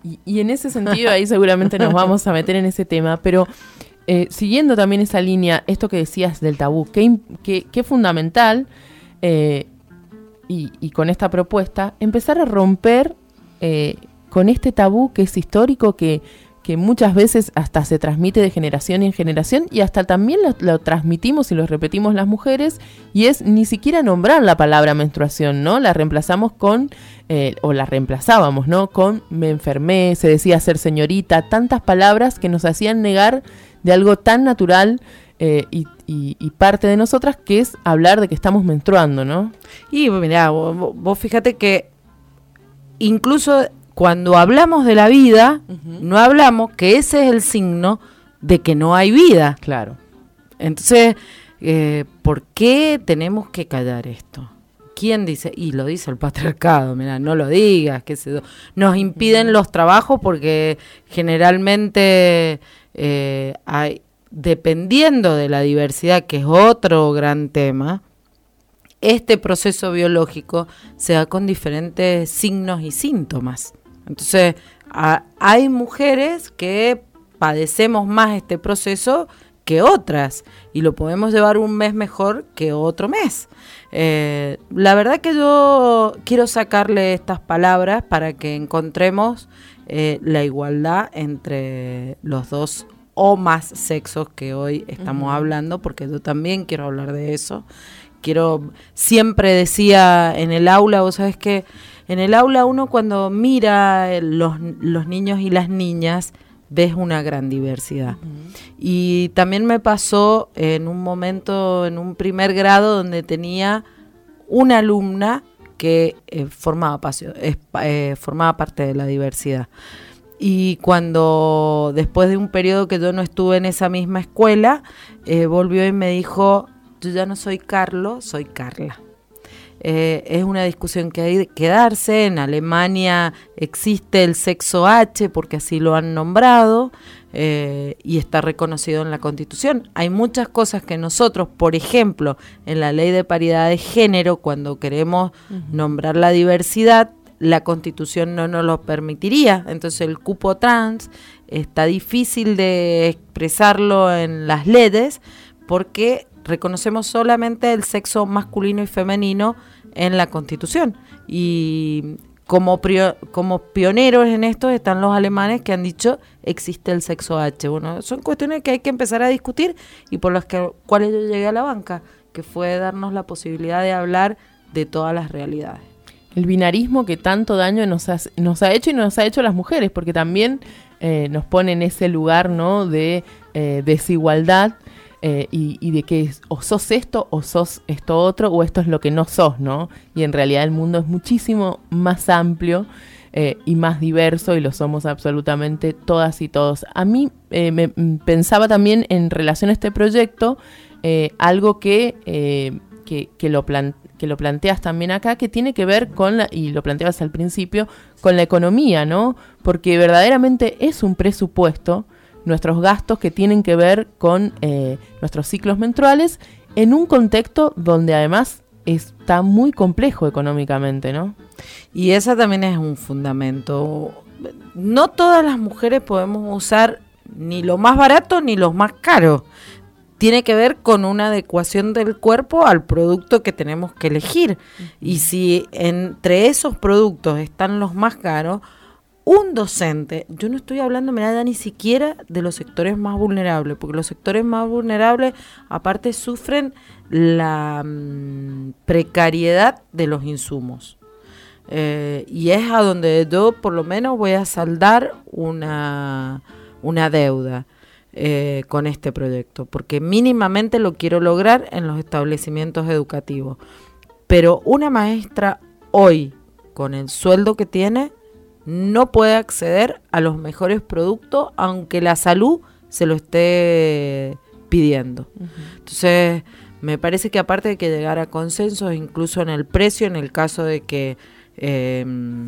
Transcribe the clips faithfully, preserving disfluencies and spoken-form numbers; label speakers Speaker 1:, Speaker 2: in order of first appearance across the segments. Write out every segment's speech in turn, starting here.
Speaker 1: Y, y en ese sentido, ahí seguramente nos vamos a meter en ese tema, pero eh, siguiendo también esa línea, esto que decías del tabú, qué, qué, qué fundamental, eh, y, y con esta propuesta, empezar a romper eh, con este tabú que es histórico, que, que muchas veces hasta se transmite de generación en generación, y hasta también lo, lo transmitimos y lo repetimos las mujeres, y es ni siquiera nombrar la palabra menstruación, ¿no? La reemplazamos con... Eh, o la reemplazábamos, ¿no? Con me enfermé, se decía ser señorita, tantas palabras que nos hacían negar de algo tan natural eh, y, y, y parte de nosotras, que es hablar de que estamos menstruando, ¿no?
Speaker 2: Y mirá, vos, vos fíjate que incluso cuando hablamos de la vida, uh-huh. no hablamos que ese es el signo de que no hay vida.
Speaker 1: Claro.
Speaker 2: Entonces, eh, ¿por qué tenemos que callar esto? ¿Quién dice? Y lo dice el patriarcado, mira, no lo digas, que se nos impiden los trabajos porque generalmente eh, hay, dependiendo de la diversidad, que es otro gran tema, este proceso biológico se da con diferentes signos y síntomas. Entonces, a, hay mujeres que padecemos más este proceso que otras, y lo podemos llevar un mes mejor que otro mes. Eh, la verdad que yo quiero sacarle estas palabras para que encontremos eh, la igualdad entre los dos o más sexos que hoy estamos uh-huh. hablando, porque yo también quiero hablar de eso. Quiero, siempre decía en el aula, vos sabés que en el aula uno cuando mira los, los niños y las niñas, ves una gran diversidad. Uh-huh. Y también me pasó en un momento, en un primer grado, donde tenía una alumna que eh, formaba, pasio, eh, eh, formaba parte de la diversidad. Y cuando, después de un periodo que yo no estuve en esa misma escuela, eh, volvió y me dijo, yo ya no soy Carlos, soy Carla. Eh, es una discusión que hay que darse. En Alemania existe el sexo H porque así lo han nombrado eh, y está reconocido en la Constitución. Hay muchas cosas que nosotros, por ejemplo, en la Ley de Paridad de Género, cuando queremos uh-huh. nombrar la diversidad, la Constitución no nos lo permitiría. Entonces el cupo trans está difícil de expresarlo en las leyes porque reconocemos solamente el sexo masculino y femenino en la Constitución. Y como, prio, como pioneros en esto están los alemanes que han dicho existe el sexo H. Bueno, son cuestiones que hay que empezar a discutir y por las que, cuales yo llegué a la banca, que fue darnos la posibilidad de hablar de todas las realidades.
Speaker 1: El binarismo que tanto daño nos ha, nos ha hecho y nos ha hecho a las mujeres, porque también eh, nos pone en ese lugar, ¿no?, de eh, desigualdad. Eh, y, y de que o sos esto o sos esto otro o esto es lo que no sos, ¿no? Y en realidad el mundo es muchísimo más amplio eh, y más diverso y lo somos absolutamente todas y todos. A mí eh, me pensaba también en relación a este proyecto eh, algo que, eh, que, que, lo plan, que lo planteas también acá, que tiene que ver con, la, y lo planteabas al principio, con la economía, ¿no? Porque verdaderamente es un presupuesto nuestros gastos que tienen que ver con eh, nuestros ciclos menstruales en un contexto donde además está muy complejo económicamente, ¿no?
Speaker 2: Y esa también es un fundamento. No todas las mujeres podemos usar ni lo más barato ni lo más caro. Tiene que ver con una adecuación del cuerpo al producto que tenemos que elegir. Uh-huh. Y si entre esos productos están los más caros, un docente, yo no estoy hablando, mirá, ni siquiera de los sectores más vulnerables, porque los sectores más vulnerables aparte sufren la mmm, precariedad de los insumos. Eh, y es a donde yo por lo menos voy a saldar una, una deuda eh, con este proyecto, porque mínimamente lo quiero lograr en los establecimientos educativos. Pero una maestra hoy, con el sueldo que tiene, no puede acceder a los mejores productos, aunque la salud se lo esté pidiendo. Uh-huh. Entonces, me parece que aparte de que llegar a consensos, incluso en el precio, en el caso de que eh,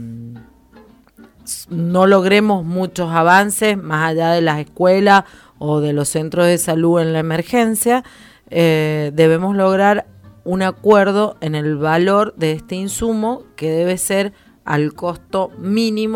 Speaker 2: no logremos muchos avances más allá de las escuelas o de los centros de salud en la emergencia, eh, debemos lograr un acuerdo en el valor de este insumo que debe ser al costo mínimo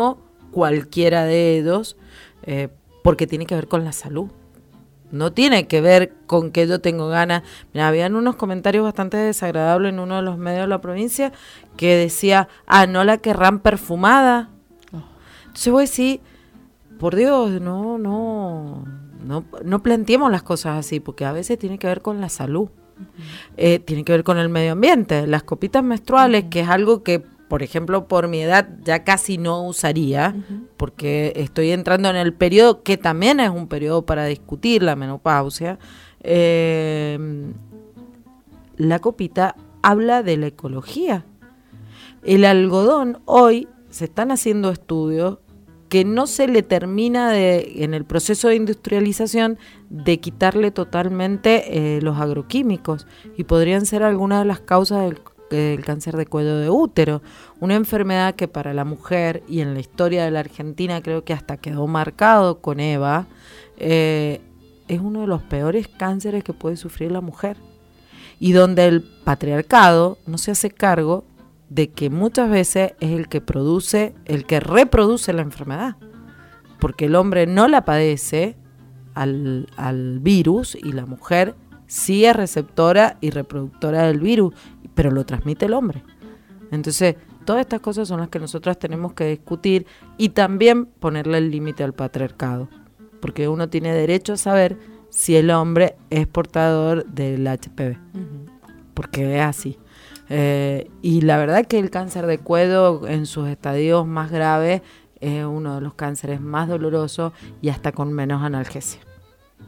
Speaker 2: cualquiera de ellos, eh, porque tiene que ver con la salud. No tiene que ver con que yo tengo ganas. Mira, habían unos comentarios bastante desagradables en uno de los medios de la provincia que decía, ah, ¿no la querrán perfumada? Oh. Entonces voy a decir, por Dios, no, no, no, no planteemos las cosas así, porque a veces tiene que ver con la salud. Uh-huh. Eh, tiene que ver con el medio ambiente. Las copitas menstruales, uh-huh. que es algo que, por ejemplo, por mi edad ya casi no usaría, uh-huh. porque estoy entrando en el periodo que también es un periodo para discutir la menopausia. Eh, la copita habla de la ecología. El algodón, hoy se están haciendo estudios que no se le termina de, en el proceso de industrialización, de quitarle totalmente eh, los agroquímicos, y podrían ser algunas de las causas del el cáncer de cuello de útero, una enfermedad que para la mujer, y en la historia de la Argentina creo que hasta quedó marcado con Eva, eh, es uno de los peores cánceres que puede sufrir la mujer, y donde el patriarcado no se hace cargo de que muchas veces es el que produce, el que reproduce la enfermedad, porque el hombre no la padece al, al virus, y la mujer sí es receptora y reproductora del virus, pero lo transmite el hombre. Entonces, todas estas cosas son las que nosotras tenemos que discutir, y también ponerle el límite al patriarcado, porque uno tiene derecho a saber si el hombre es portador del H P V, uh-huh. porque es así. Eh, y la verdad que el cáncer de cuello en sus estadios más graves es uno de los cánceres más dolorosos y hasta con menos analgesia.